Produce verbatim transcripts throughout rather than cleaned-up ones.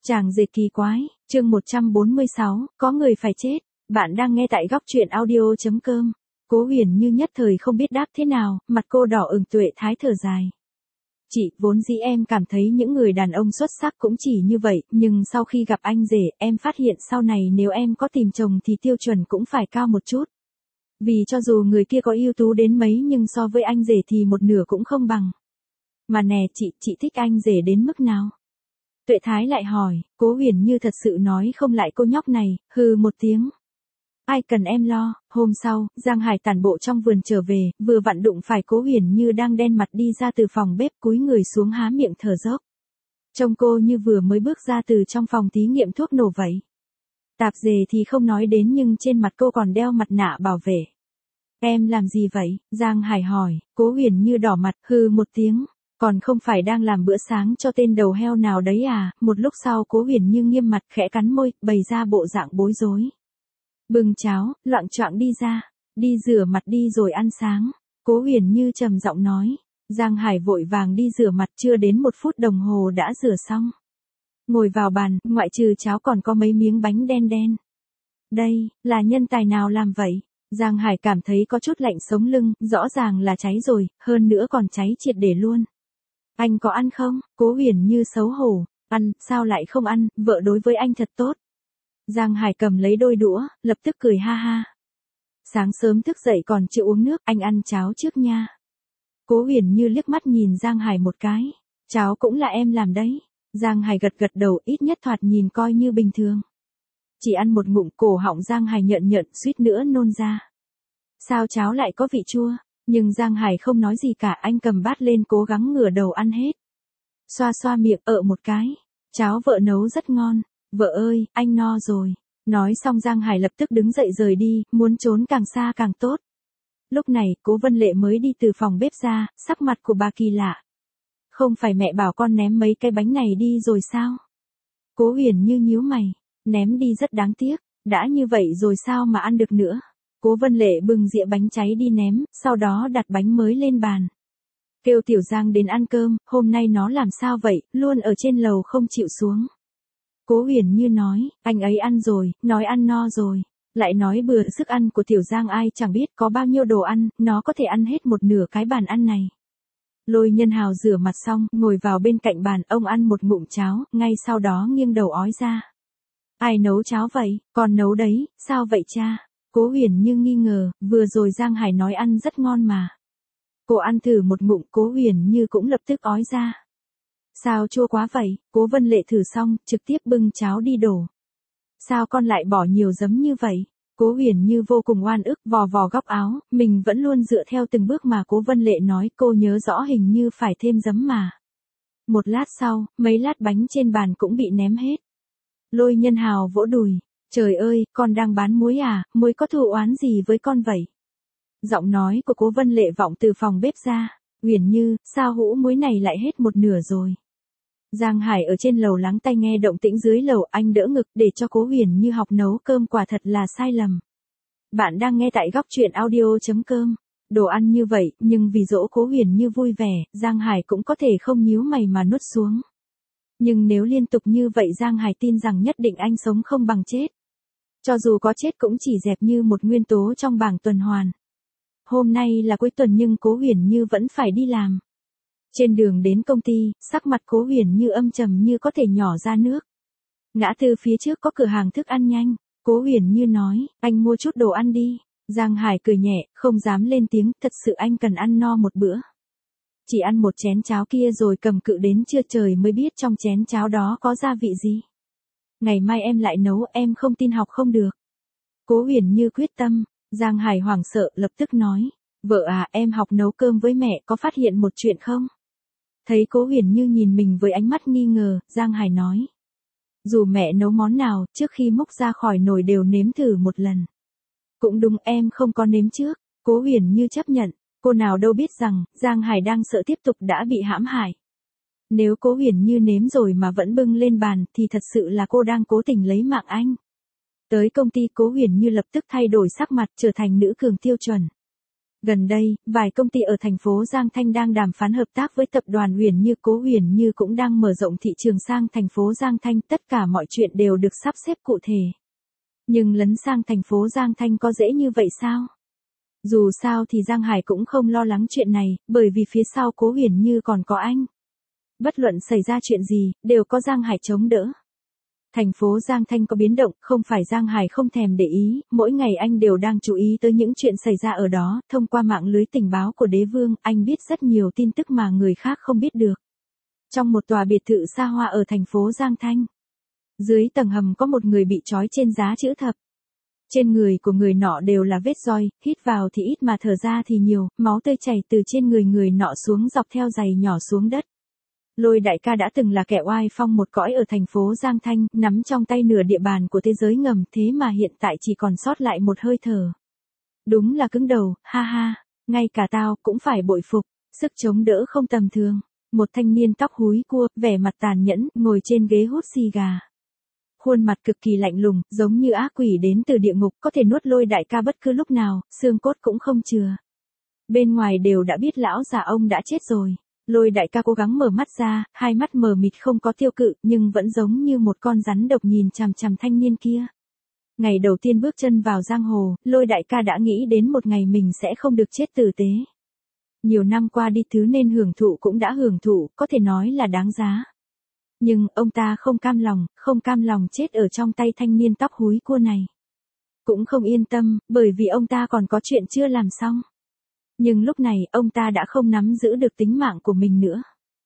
Chàng rể kỳ quái, chương một trăm bốn mươi sáu, có người phải chết. Bạn đang nghe tại góc truyện audio chấm com. Cố Huyền Như nhất thời không biết đáp thế nào, mặt cô đỏ ửng. Tuệ Thái thở dài. Chị, vốn dĩ em cảm thấy những người đàn ông xuất sắc cũng chỉ như vậy, nhưng sau khi gặp anh rể, em phát hiện sau này nếu em có tìm chồng thì tiêu chuẩn cũng phải cao một chút. Vì cho dù người kia có ưu tú đến mấy nhưng so với anh rể thì một nửa cũng không bằng. Mà nè chị, chị thích anh rể đến mức nào? Tuệ Thái lại hỏi, Cố Huyền Như thật sự nói không lại cô nhóc này, hừ một tiếng. Ai cần em lo. Hôm sau, Giang Hải tản bộ trong vườn trở về, vừa vặn đụng phải Cố Huyền Như đang đen mặt đi ra từ phòng bếp, cúi người xuống há miệng thở dốc. Trông cô như vừa mới bước ra từ trong phòng thí nghiệm thuốc nổ vậy. Tạp dề thì không nói đến nhưng trên mặt cô còn đeo mặt nạ bảo vệ. Em làm gì vậy? Giang Hải hỏi. Cố Huyền Như đỏ mặt, hừ một tiếng. Còn không phải đang làm bữa sáng cho tên đầu heo nào đấy à? Một lúc sau Cố Huyền Như nghiêm mặt khẽ cắn môi, bày ra bộ dạng bối rối. Bưng cháo, loạng choạng đi ra. Đi rửa mặt đi rồi ăn sáng. Cố Huyền Như trầm giọng nói. Giang Hải vội vàng đi rửa mặt, chưa đến một phút đồng hồ đã rửa xong. Ngồi vào bàn, ngoại trừ cháo còn có mấy miếng bánh đen đen. Đây, là nhân tài nào làm vậy? Giang Hải cảm thấy có chút lạnh sống lưng, rõ ràng là cháy rồi, hơn nữa còn cháy triệt để luôn. Anh có ăn không? Cố Huyền Như xấu hổ. Ăn, sao lại không ăn, vợ đối với anh thật tốt. Giang Hải cầm lấy đôi đũa, lập tức cười ha ha. Sáng sớm thức dậy còn chưa uống nước, anh ăn cháo trước nha. Cố Huyền Như liếc mắt nhìn Giang Hải một cái. Cháo cũng là em làm đấy. Giang Hải gật gật đầu, ít nhất thoạt nhìn coi như bình thường. Chỉ ăn một ngụm, cổ họng Giang Hải nhợn nhợn, suýt nữa nôn ra. Sao cháo lại có vị chua? Nhưng Giang Hải không nói gì cả, anh cầm bát lên cố gắng ngửa đầu ăn hết. Xoa xoa miệng, ợ một cái. Cháo vợ nấu rất ngon. Vợ ơi, anh no rồi. Nói xong Giang Hải lập tức đứng dậy rời đi, muốn trốn càng xa càng tốt. Lúc này, Cố Vân Lệ mới đi từ phòng bếp ra, sắc mặt của bà kỳ lạ. Không phải mẹ bảo con ném mấy cái bánh này đi rồi sao? Cố Huyền Như nhíu mày. Ném đi rất đáng tiếc. Đã như vậy rồi sao mà ăn được nữa? Cố Vân Lệ bưng dĩa bánh cháy đi ném, sau đó đặt bánh mới lên bàn. Kêu Tiểu Giang đến ăn cơm, hôm nay nó làm sao vậy, luôn ở trên lầu không chịu xuống. Cố Huyền Như nói, anh ấy ăn rồi, nói ăn no rồi. Lại nói bừa sức ăn của Tiểu Giang ai chẳng biết có bao nhiêu đồ ăn, nó có thể ăn hết một nửa cái bàn ăn này. Lôi Nhân Hào rửa mặt xong, ngồi vào bên cạnh bàn, ông ăn một ngụm cháo, ngay sau đó nghiêng đầu ói ra. Ai nấu cháo vậy? Con nấu đấy, sao vậy cha? Cố Huyền Như nghi ngờ, vừa rồi Giang Hải nói ăn rất ngon mà. Cô ăn thử một ngụm, Cố Huyền Như cũng lập tức ói ra. Sao chua quá vậy? Cố Vân Lệ thử xong, trực tiếp bưng cháo đi đổ. Sao con lại bỏ nhiều giấm như vậy? Cố Huyền Như vô cùng oan ức, vò vò góc áo, mình vẫn luôn dựa theo từng bước mà Cố Vân Lệ nói, cô nhớ rõ hình như phải thêm giấm mà. Một lát sau, mấy lát bánh trên bàn cũng bị ném hết. Lôi Nhân Hào vỗ đùi. Trời ơi, con đang bán muối à, muối có thù oán gì với con vậy? Giọng nói của Cố Vân Lệ vọng từ phòng bếp ra. Huyền Như, sao hũ muối này lại hết một nửa rồi? Giang Hải ở trên lầu lắng tai nghe động tĩnh dưới lầu, anh đỡ ngực để cho Cố Huyền Như học nấu cơm, quả thật là sai lầm. Bạn đang nghe tại góc truyện audio chấm com. Đồ ăn như vậy, nhưng vì dỗ Cố Huyền Như vui vẻ, Giang Hải cũng có thể không nhíu mày mà nuốt xuống. Nhưng nếu liên tục như vậy Giang Hải tin rằng nhất định anh sống không bằng chết. Cho dù có chết cũng chỉ dẹp như một nguyên tố trong bảng tuần hoàn. Hôm nay là cuối tuần nhưng Cố Huyền Như vẫn phải đi làm. Trên đường đến công ty, sắc mặt Cố Huyền Như âm trầm như có thể nhỏ ra nước. Ngã tư phía trước có cửa hàng thức ăn nhanh. Cố Huyền Như nói, anh mua chút đồ ăn đi. Giang Hải cười nhẹ, không dám lên tiếng, thật sự anh cần ăn no một bữa. Chỉ ăn một chén cháo kia rồi cầm cự đến trưa trời mới biết trong chén cháo đó có gia vị gì. Ngày mai em lại nấu, em không tin học không được. Cố Huyền Như quyết tâm. Giang Hải hoảng sợ, lập tức nói. Vợ à, em học nấu cơm với mẹ, có phát hiện một chuyện không? Thấy Cố Huyền Như nhìn mình với ánh mắt nghi ngờ, Giang Hải nói. Dù mẹ nấu món nào, trước khi múc ra khỏi nồi đều nếm thử một lần. Cũng đúng, em không có nếm trước. Cố Huyền Như chấp nhận. Cô nào đâu biết rằng, Giang Hải đang sợ tiếp tục đã bị hãm hại. Nếu Cố Huyền Như nếm rồi mà vẫn bưng lên bàn, thì thật sự là cô đang cố tình lấy mạng anh. Tới công ty Cố Huyền Như lập tức thay đổi sắc mặt, trở thành nữ cường tiêu chuẩn. Gần đây, vài công ty ở thành phố Giang Thanh đang đàm phán hợp tác với tập đoàn Huyền Như. Cố Huyền Như cũng đang mở rộng thị trường sang thành phố Giang Thanh, tất cả mọi chuyện đều được sắp xếp cụ thể. Nhưng lấn sang thành phố Giang Thanh có dễ như vậy sao? Dù sao thì Giang Hải cũng không lo lắng chuyện này, bởi vì phía sau Cố Huyền Như còn có anh. Bất luận xảy ra chuyện gì, đều có Giang Hải chống đỡ. Thành phố Giang Thanh có biến động, không phải Giang Hải không thèm để ý, mỗi ngày anh đều đang chú ý tới những chuyện xảy ra ở đó, thông qua mạng lưới tình báo của đế vương, anh biết rất nhiều tin tức mà người khác không biết được. Trong một tòa biệt thự xa hoa ở thành phố Giang Thanh, dưới tầng hầm có một người bị trói trên giá chữ thập. Trên người của người nọ đều là vết roi, hít vào thì ít mà thở ra thì nhiều, máu tươi chảy từ trên người người nọ xuống dọc theo giày nhỏ xuống đất. Lôi đại ca đã từng là kẻ oai phong một cõi ở thành phố Giang Thanh, nắm trong tay nửa địa bàn của thế giới ngầm, thế mà hiện tại chỉ còn sót lại một hơi thở. Đúng là cứng đầu, ha ha, ngay cả tao cũng phải bội phục, sức chống đỡ không tầm thường. Một thanh niên tóc húi cua, vẻ mặt tàn nhẫn, ngồi trên ghế hút xì gà. Khuôn mặt cực kỳ lạnh lùng, giống như ác quỷ đến từ địa ngục, có thể nuốt Lôi đại ca bất cứ lúc nào, xương cốt cũng không chừa. Bên ngoài đều đã biết lão già ông đã chết rồi. Lôi đại ca cố gắng mở mắt ra, hai mắt mờ mịt không có tiêu cự, nhưng vẫn giống như một con rắn độc nhìn chằm chằm thanh niên kia. Ngày đầu tiên bước chân vào giang hồ, Lôi đại ca đã nghĩ đến một ngày mình sẽ không được chết tử tế. Nhiều năm qua đi, thứ nên hưởng thụ cũng đã hưởng thụ, có thể nói là đáng giá. Nhưng ông ta không cam lòng, không cam lòng chết ở trong tay thanh niên tóc húi cua này. Cũng không yên tâm, bởi vì ông ta còn có chuyện chưa làm xong. Nhưng lúc này, ông ta đã không nắm giữ được tính mạng của mình nữa.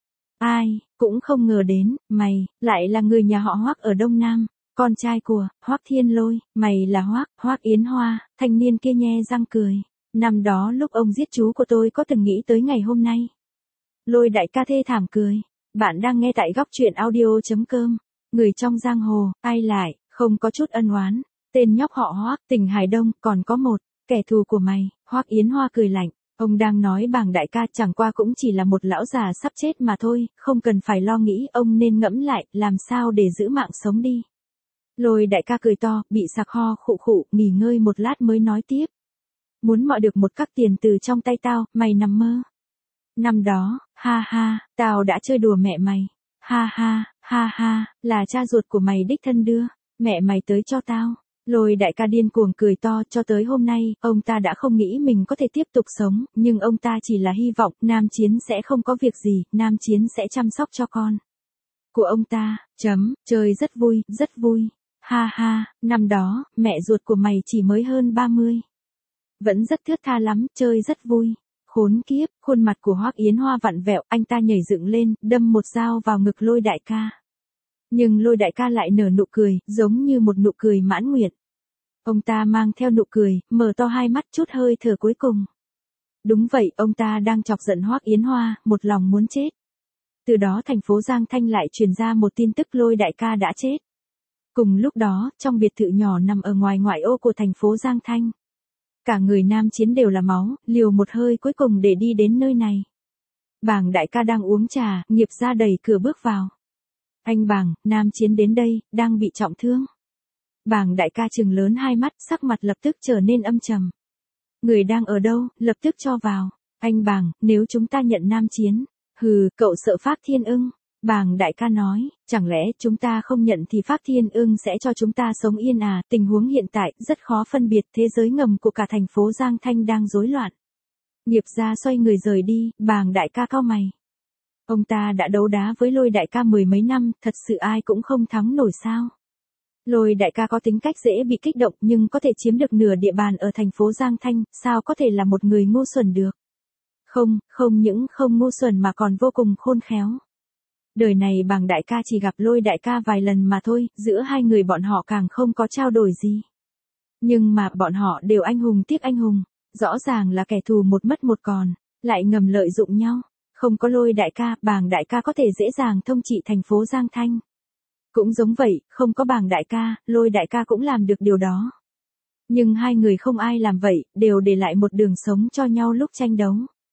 Ai, cũng không ngờ đến, mày, lại là người nhà họ Hoắc ở Đông Nam, con trai của Hoắc Thiên Lôi, mày là Hoắc, Hoắc Yến Hoa. Thanh niên kia nhe răng cười. Năm đó lúc ông giết chú của tôi có từng nghĩ tới ngày hôm nay. Lôi đại ca thê thảm cười. Bạn đang nghe tại góc truyện audio chấm com. Người trong giang hồ, ai lại, không có chút ân oán. Tên nhóc họ Hoắc, tỉnh Hải Đông, còn có một, kẻ thù của mày. Hoắc Yến Hoa cười lạnh. Ông đang nói Bàng đại ca chẳng qua cũng chỉ là một lão già sắp chết mà thôi, không cần phải lo nghĩ, ông nên ngẫm lại, làm sao để giữ mạng sống đi. Lôi đại ca cười to, bị sặc ho khụ khụ, nghỉ ngơi một lát mới nói tiếp. Muốn mọi được một các tiền từ trong tay tao, mày nằm mơ. Năm đó, ha ha, tao đã chơi đùa mẹ mày. Ha ha, ha ha, là cha ruột của mày đích thân đưa, mẹ mày tới cho tao. Lôi đại ca điên cuồng cười to, cho tới hôm nay, ông ta đã không nghĩ mình có thể tiếp tục sống, nhưng ông ta chỉ là hy vọng, Nam Chiến sẽ không có việc gì, Nam Chiến sẽ chăm sóc cho con của ông ta, chấm, chơi rất vui, rất vui. Ha ha, năm đó, mẹ ruột của mày chỉ mới hơn ba mươi. Vẫn rất thướt tha lắm, chơi rất vui. Khốn kiếp, khuôn mặt của Hoắc Yến Hoa vặn vẹo, anh ta nhảy dựng lên, đâm một dao vào ngực Lôi đại ca. Nhưng Lôi đại ca lại nở nụ cười, giống như một nụ cười mãn nguyện. Ông ta mang theo nụ cười, mở to hai mắt, chút hơi thở cuối cùng. Đúng vậy, ông ta đang chọc giận Hoắc Yến Hoa, một lòng muốn chết. Từ đó thành phố Giang Thanh lại truyền ra một tin tức Lôi đại ca đã chết. Cùng lúc đó, trong biệt thự nhỏ nằm ở ngoài ngoại ô của thành phố Giang Thanh. Cả người Nam Chiến đều là máu, liều một hơi cuối cùng để đi đến nơi này. Bàng đại ca đang uống trà, Nghiệp Gia đẩy cửa bước vào. Anh Bàng, Nam Chiến đến đây, đang bị trọng thương. Bàng đại ca trừng lớn hai mắt, sắc mặt lập tức trở nên âm trầm. Người đang ở đâu, lập tức cho vào. Anh Bàng, nếu chúng ta nhận Nam Chiến. Hừ, cậu sợ Pháp Thiên Ưng. Bàng đại ca nói, chẳng lẽ chúng ta không nhận thì Pháp Thiên Ưng sẽ cho chúng ta sống yên à, tình huống hiện tại rất khó phân biệt, thế giới ngầm của cả thành phố Giang Thanh đang rối loạn. Nghiệp Gia xoay người rời đi, Bàng đại ca cau mày. Ông ta đã đấu đá với Lôi đại ca mười mấy năm, thật sự ai cũng không thắng nổi sao. Lôi đại ca có tính cách dễ bị kích động nhưng có thể chiếm được nửa địa bàn ở thành phố Giang Thanh, sao có thể là một người ngu xuẩn được. Không, không những không ngu xuẩn mà còn vô cùng khôn khéo. Đời này Bàng đại ca chỉ gặp Lôi đại ca vài lần mà thôi, giữa hai người bọn họ càng không có trao đổi gì. Nhưng mà bọn họ đều anh hùng tiếc anh hùng, rõ ràng là kẻ thù một mất một còn, lại ngầm lợi dụng nhau. Không có Lôi đại ca, Bàng đại ca có thể dễ dàng thông trị thành phố Giang Thanh. Cũng giống vậy, không có Bàng đại ca, Lôi đại ca cũng làm được điều đó. Nhưng hai người không ai làm vậy, đều để lại một đường sống cho nhau lúc tranh đấu.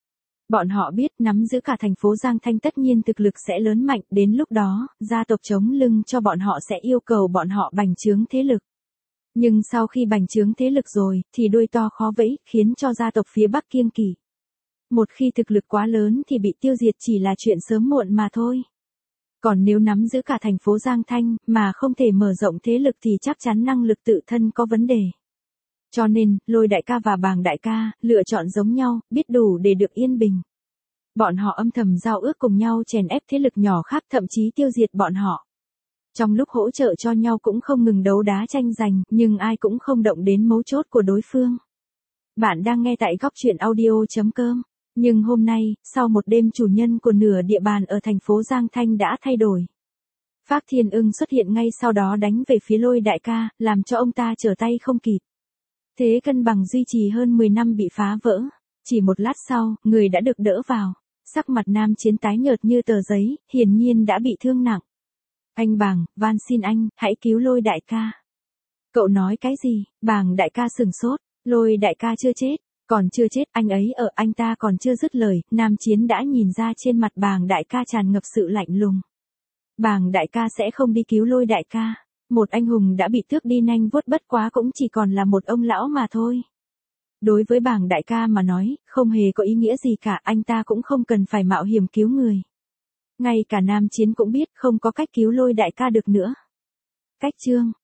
Bọn họ biết nắm giữ cả thành phố Giang Thanh tất nhiên thực lực sẽ lớn mạnh, đến lúc đó, gia tộc chống lưng cho bọn họ sẽ yêu cầu bọn họ bành trướng thế lực. Nhưng sau khi bành trướng thế lực rồi, thì đuôi to khó vẫy, khiến cho gia tộc phía Bắc kiêng kỵ. Một khi thực lực quá lớn thì bị tiêu diệt chỉ là chuyện sớm muộn mà thôi. Còn nếu nắm giữ cả thành phố Giang Thanh, mà không thể mở rộng thế lực thì chắc chắn năng lực tự thân có vấn đề. Cho nên, Lôi đại ca và Bàng đại ca, lựa chọn giống nhau, biết đủ để được yên bình. Bọn họ âm thầm giao ước cùng nhau chèn ép thế lực nhỏ khác, thậm chí tiêu diệt bọn họ. Trong lúc hỗ trợ cho nhau cũng không ngừng đấu đá tranh giành, nhưng ai cũng không động đến mấu chốt của đối phương. Bạn đang nghe tại góc truyện audio chấm com. Nhưng hôm nay, sau một đêm chủ nhân của nửa địa bàn ở thành phố Giang Thanh đã thay đổi. Phác Thiên Ưng xuất hiện ngay sau đó đánh về phía Lôi đại ca, làm cho ông ta trở tay không kịp. Thế cân bằng duy trì hơn mười năm bị phá vỡ. Chỉ một lát sau, người đã được đỡ vào. Sắc mặt Nam Chiến tái nhợt như tờ giấy, hiển nhiên đã bị thương nặng. Anh Bàng, van xin anh, hãy cứu Lôi đại ca. Cậu nói cái gì? Bàng đại ca sửng sốt. Lôi đại ca chưa chết. Còn chưa chết, anh ấy ở, anh ta còn chưa dứt lời, Nam Chiến đã nhìn ra trên mặt Bàng đại ca tràn ngập sự lạnh lùng. Bàng đại ca sẽ không đi cứu Lôi đại ca. Một anh hùng đã bị tước đi nanh vuốt bất quá cũng chỉ còn là một ông lão mà thôi. Đối với Bàng đại ca mà nói, không hề có ý nghĩa gì cả, anh ta cũng không cần phải mạo hiểm cứu người. Ngay cả Nam Chiến cũng biết không có cách cứu Lôi đại ca được nữa. Cách chương